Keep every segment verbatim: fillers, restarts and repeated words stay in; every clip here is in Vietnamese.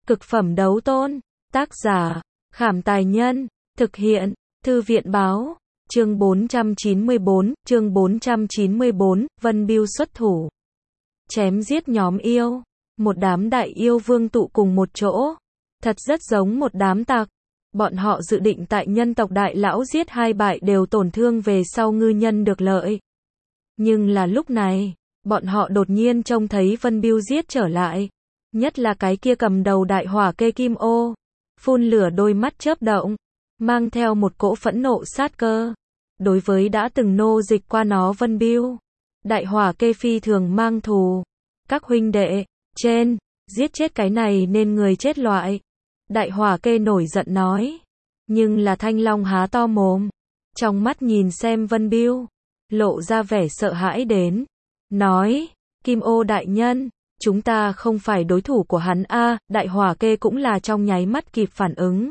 Cực phẩm đấu tôn. Tác giả, Khảm Tài Nhân. Thực hiện, Thư viện Báo. Chương bốn trăm chín mươi bốn, chương bốn trăm chín mươi bốn, Vân Bưu xuất thủ. Chém giết nhóm yêu. Một đám đại yêu vương tụ cùng một chỗ. Thật rất giống một đám tặc. Bọn họ dự định tại nhân tộc đại lão giết hai bại đều tổn thương về sau ngư nhân được lợi. Nhưng là lúc này, bọn họ đột nhiên trông thấy Vân Bưu giết trở lại. Nhất là cái kia cầm đầu đại hỏa kê kim ô. Phun lửa đôi mắt chớp động. Mang theo một cỗ phẫn nộ sát cơ. Đối với đã từng nô dịch qua nó Vân Bưu. Đại hỏa kê phi thường mang thù. Các huynh đệ, trên, giết chết cái này nên người chết loại. Đại hỏa kê nổi giận nói. Nhưng là Thanh Long há to mồm. Trong mắt nhìn xem Vân Bưu. Lộ ra vẻ sợ hãi đến. Nói, Kim ô đại nhân, chúng ta không phải đối thủ của hắn a. Đại hỏa kê cũng là trong nháy mắt kịp phản ứng.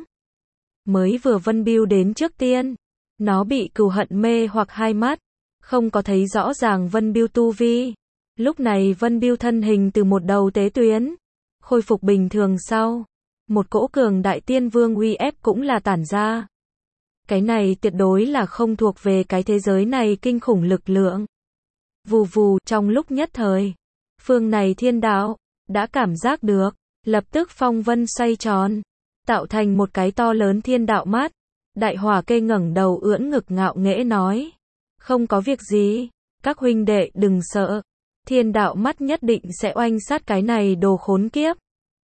Mới vừa Vân Bưu đến trước tiên. Nó bị cừu hận mê hoặc hai mắt. Không có thấy rõ ràng Vân Bưu tu vi. Lúc này Vân Bưu thân hình từ một đầu tế tuyến. Khôi phục bình thường sau. Một cỗ cường đại tiên vương uy ép cũng là tản ra. Cái này tuyệt đối là không thuộc về cái thế giới này kinh khủng lực lượng. Vù vù trong lúc nhất thời. Phương này thiên đạo, đã cảm giác được. Lập tức phong vân xoay tròn. Tạo thành một cái to lớn thiên đạo mắt. Đại hỏa kê ngẩng đầu ưỡn ngực ngạo nghễ nói. Không có việc gì. Các huynh đệ đừng sợ. Thiên đạo mắt nhất định sẽ oanh sát cái này đồ khốn kiếp.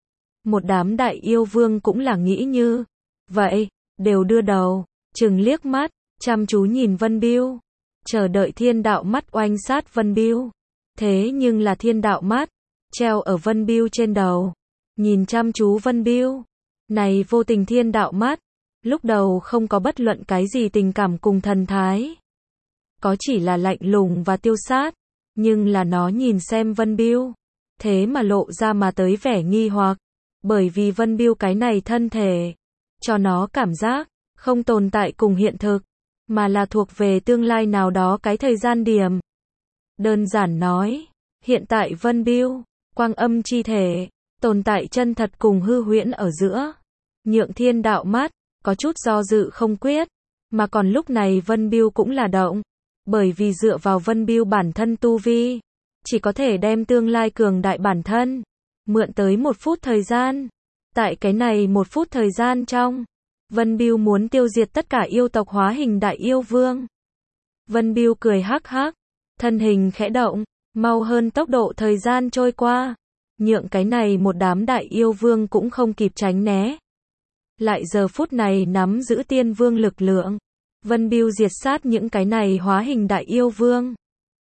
Một đám đại yêu vương cũng là nghĩ như vậy, đều đưa đầu, chừng liếc mắt, chăm chú nhìn Vân Bưu, chờ đợi thiên đạo mắt oanh sát Vân Bưu. Thế nhưng là thiên đạo mắt, treo ở Vân Bưu trên đầu, nhìn chăm chú Vân Bưu. Này vô tình thiên đạo mắt, lúc đầu không có bất luận cái gì tình cảm cùng thần thái. Có chỉ là lạnh lùng và tiêu sát, nhưng là nó nhìn xem Vân Bưu, thế mà lộ ra mà tới vẻ nghi hoặc. Bởi vì Vân Bưu cái này thân thể, cho nó cảm giác, không tồn tại cùng hiện thực, mà là thuộc về tương lai nào đó cái thời gian điểm. Đơn giản nói, hiện tại Vân Bưu, quang âm chi thể, tồn tại chân thật cùng hư huyễn ở giữa. Nhượng thiên đạo mắt, có chút do dự không quyết, mà còn lúc này Vân Bưu cũng là động. Bởi vì dựa vào Vân Bưu bản thân tu vi, chỉ có thể đem tương lai cường đại bản thân. Mượn tới một phút thời gian. Tại cái này một phút thời gian trong, Vân Bưu muốn tiêu diệt tất cả yêu tộc hóa hình đại yêu vương. Vân Bưu cười hắc hắc, thân hình khẽ động, mau hơn tốc độ thời gian trôi qua. Nhượng cái này một đám đại yêu vương cũng không kịp tránh né. Lại giờ phút này nắm giữ tiên vương lực lượng. Vân Bưu diệt sát những cái này hóa hình đại yêu vương.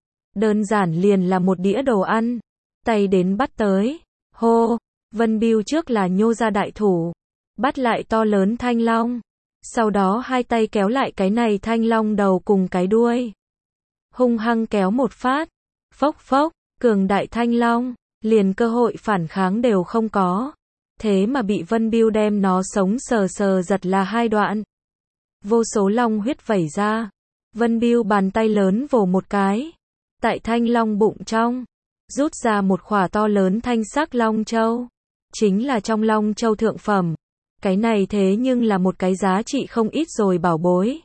Đơn giản liền là một đĩa đồ ăn. Tay đến bắt tới. Hô, Vân Bưu trước là nhô ra đại thủ, bắt lại to lớn thanh long, sau đó hai tay kéo lại cái này thanh long đầu cùng cái đuôi. Hung hăng kéo một phát, phốc phốc, cường đại thanh long, liền cơ hội phản kháng đều không có. Thế mà bị Vân Bưu đem nó sống sờ sờ giật là hai đoạn. Vô số long huyết vẩy ra, Vân Bưu bàn tay lớn vồ một cái, tại thanh long bụng trong. Rút ra một khỏa to lớn thanh sắc long châu. Chính là trong long châu thượng phẩm. Cái này thế nhưng là một cái giá trị không ít rồi bảo bối.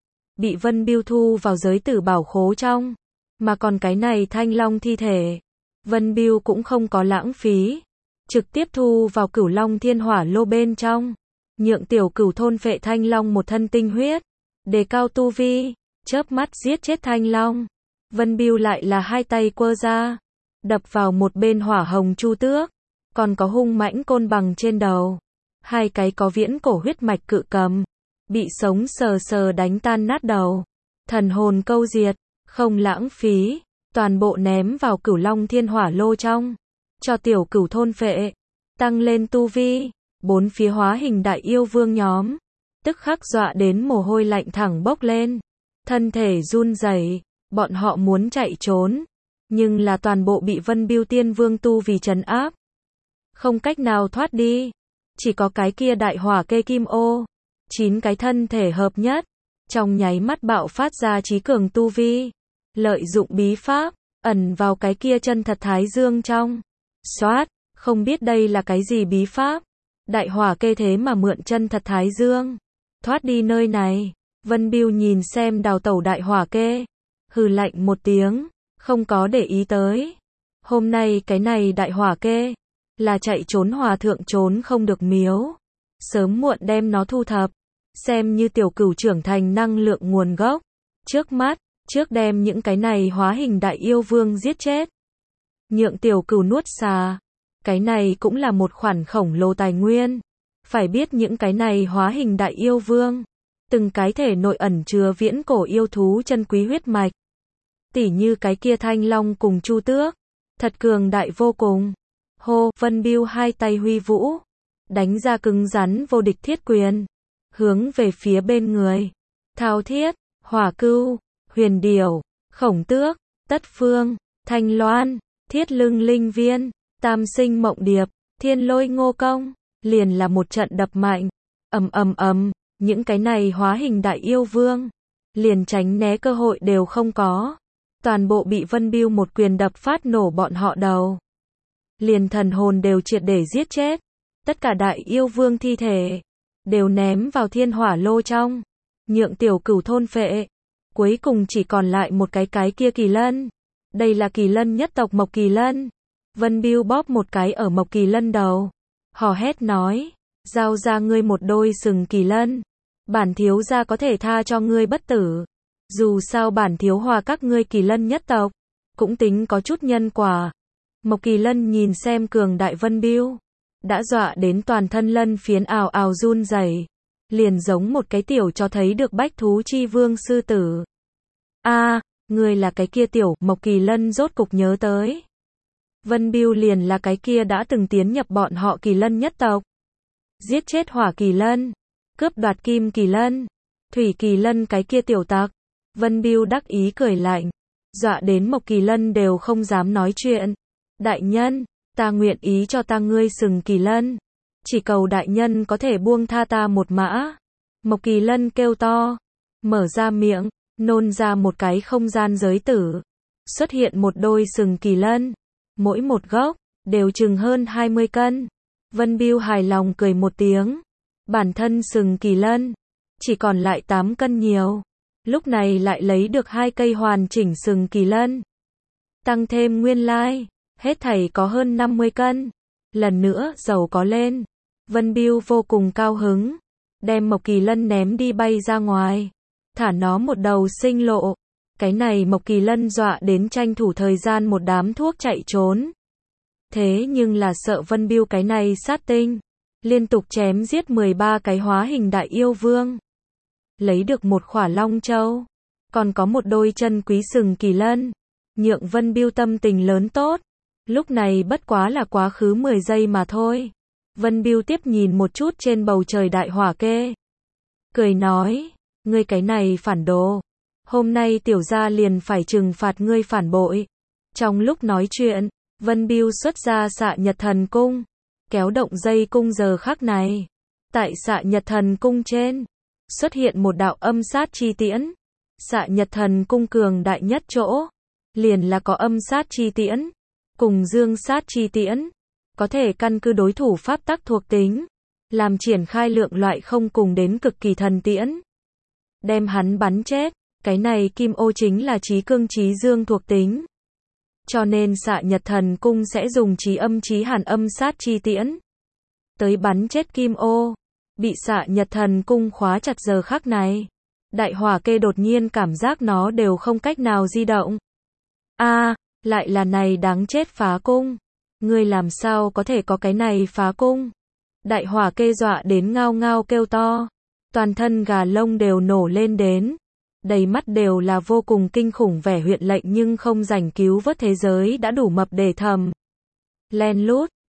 Bị Vân Bưu thu vào giới tử bảo khố trong. Mà còn cái này thanh long thi thể. Vân Bưu cũng không có lãng phí. Trực tiếp thu vào cửu long thiên hỏa lô bên trong. Nhượng tiểu cửu thôn phệ thanh long một thân tinh huyết. Đề cao tu vi. Chớp mắt giết chết thanh long. Vân Bưu lại là hai tay quơ ra. Đập vào một bên hỏa hồng chu tước, còn có hung mãnh côn bằng trên đầu. Hai cái có viễn cổ huyết mạch cự cầm, bị sống sờ sờ đánh tan nát đầu. Thần hồn câu diệt, không lãng phí, toàn bộ ném vào cửu long thiên hỏa lô trong. Cho tiểu cửu thôn phệ, tăng lên tu vi, bốn phía hóa hình đại yêu vương nhóm. Tức khắc dọa đến mồ hôi lạnh thẳng bốc lên. Thân thể run rẩy, bọn họ muốn chạy trốn. Nhưng là toàn bộ bị Vân Bưu tiên vương tu vì trấn áp. Không cách nào thoát đi. Chỉ có cái kia đại hỏa kê kim ô. Chín cái thân thể hợp nhất. Trong nháy mắt bạo phát ra trí cường tu vi. Lợi dụng bí pháp. Ẩn vào cái kia chân thật thái dương trong. Xoát. Không biết đây là cái gì bí pháp. Đại hỏa kê thế mà mượn chân thật Thái Dương. Thoát đi nơi này. Vân Biêu nhìn xem đào tẩu đại hỏa kê. Hừ lạnh một tiếng. Không có để ý tới. Hôm nay cái này đại hỏa kê. Là chạy trốn hòa thượng trốn không được miếu. Sớm muộn đem nó thu thập. Xem như tiểu cửu trưởng thành năng lượng nguồn gốc. Trước mắt, trước đem những cái này hóa hình đại yêu vương giết chết. Nhượng tiểu cửu nuốt xà. Cái này cũng là một khoản khổng lồ tài nguyên. Phải biết những cái này hóa hình đại yêu vương. Từng cái thể nội ẩn chứa viễn cổ yêu thú chân quý huyết mạch. Tỉ như cái kia thanh long cùng chu tước. Thật cường đại vô cùng. Hô, Vân Biêu hai tay huy vũ. Đánh ra cứng rắn vô địch thiết quyền. Hướng về phía bên người. Thao thiết, hỏa cưu, huyền điểu, khổng tước, tất phương, thanh loan, thiết lưng linh viên, tam sinh mộng điệp, thiên lôi ngô công. Liền là một trận đập mạnh. Ầm ầm ầm, những cái này hóa hình đại yêu vương. Liền tránh né cơ hội đều không có. Toàn bộ bị Vân Biêu một quyền đập phát nổ bọn họ đầu. Liền thần hồn đều triệt để giết chết. Tất cả đại yêu vương thi thể. Đều ném vào thiên hỏa lô trong. Nhượng tiểu cửu thôn phệ. Cuối cùng chỉ còn lại một cái cái kia kỳ lân. Đây là kỳ lân nhất tộc Mộc Kỳ Lân. Vân Biêu bóp một cái ở Mộc Kỳ Lân đầu. Hò hét nói. Giao ra ngươi một đôi sừng kỳ lân. Bản thiếu gia có thể tha cho ngươi bất tử. Dù sao bản thiếu hòa các ngươi kỳ lân nhất tộc. Cũng tính có chút nhân quả. Mộc Kỳ Lân nhìn xem cường đại Vân Biêu. Đã dọa đến toàn thân lân phiến ào ào run rẩy. Liền giống một cái tiểu cho thấy được bách thú chi vương sư tử. A, à, ngươi là cái kia tiểu, Mộc Kỳ Lân rốt cục nhớ tới. Vân Biêu liền là cái kia đã từng tiến nhập bọn họ kỳ lân nhất tộc. Giết chết hỏa kỳ lân. Cướp đoạt kim kỳ lân. Thủy kỳ lân cái kia tiểu tặc. Vân Biêu đắc ý cười lạnh. Dọa đến Mộc Kỳ Lân đều không dám nói chuyện. Đại nhân, ta nguyện ý cho ta ngươi sừng kỳ lân. Chỉ cầu đại nhân có thể buông tha ta một mã. Mộc Kỳ Lân kêu to. Mở ra miệng, nôn ra một cái không gian giới tử. Xuất hiện một đôi sừng kỳ lân. Mỗi một gốc, đều chừng hơn hai mươi cân. Vân Biêu hài lòng cười một tiếng. Bản thân sừng kỳ lân. Chỉ còn lại tám cân nhiều. Lúc này lại lấy được hai cây hoàn chỉnh sừng kỳ lân. Tăng thêm nguyên lai. Hết thảy có hơn năm mươi cân. Lần nữa giàu có lên. Vân Biêu vô cùng cao hứng. Đem Mộc Kỳ Lân ném đi bay ra ngoài. Thả nó một đầu sinh lộ. Cái này Mộc Kỳ Lân dọa đến tranh thủ thời gian một đám thuốc chạy trốn. Thế nhưng là sợ Vân Biêu cái này sát tinh. Liên tục chém giết mười ba cái hóa hình đại yêu vương. Lấy được một khỏa long châu. Còn có một đôi chân quý sừng kỳ lân. Nhượng Vân Biêu tâm tình lớn tốt. Lúc này bất quá là quá khứ mười giây mà thôi. Vân Biêu tiếp nhìn một chút trên bầu trời đại hỏa kê. Cười nói. Ngươi cái này phản đồ. Hôm nay tiểu gia liền phải trừng phạt ngươi phản bội. Trong lúc nói chuyện, Vân Biêu xuất ra xạ nhật thần cung. Kéo động dây cung giờ khắc này. Tại xạ nhật thần cung trên. Xuất hiện một đạo âm sát chi tiễn. Xạ nhật thần cung cường đại nhất chỗ. Liền là có âm sát chi tiễn. Cùng dương sát chi tiễn. Có thể căn cứ đối thủ pháp tắc thuộc tính. Làm triển khai lượng loại không cùng đến cực kỳ thần tiễn. Đem hắn bắn chết. Cái này kim ô chính là chí cương chí dương thuộc tính. Cho nên xạ nhật thần cung sẽ dùng chí âm chí hàn âm sát chi tiễn. Tới bắn chết kim ô. Bị xạ nhật thần cung khóa chặt giờ khắc này. Đại hỏa kê đột nhiên cảm giác nó đều không cách nào di động. A, à, lại là này đáng chết phá cung. Ngươi làm sao có thể có cái này phá cung. Đại hỏa kê dọa đến ngao ngao kêu to. Toàn thân gà lông đều nổ lên đến. Đầy mắt đều là vô cùng kinh khủng vẻ huyện lệnh nhưng không rảnh cứu vớt thế giới đã đủ mập để thầm. Len lút,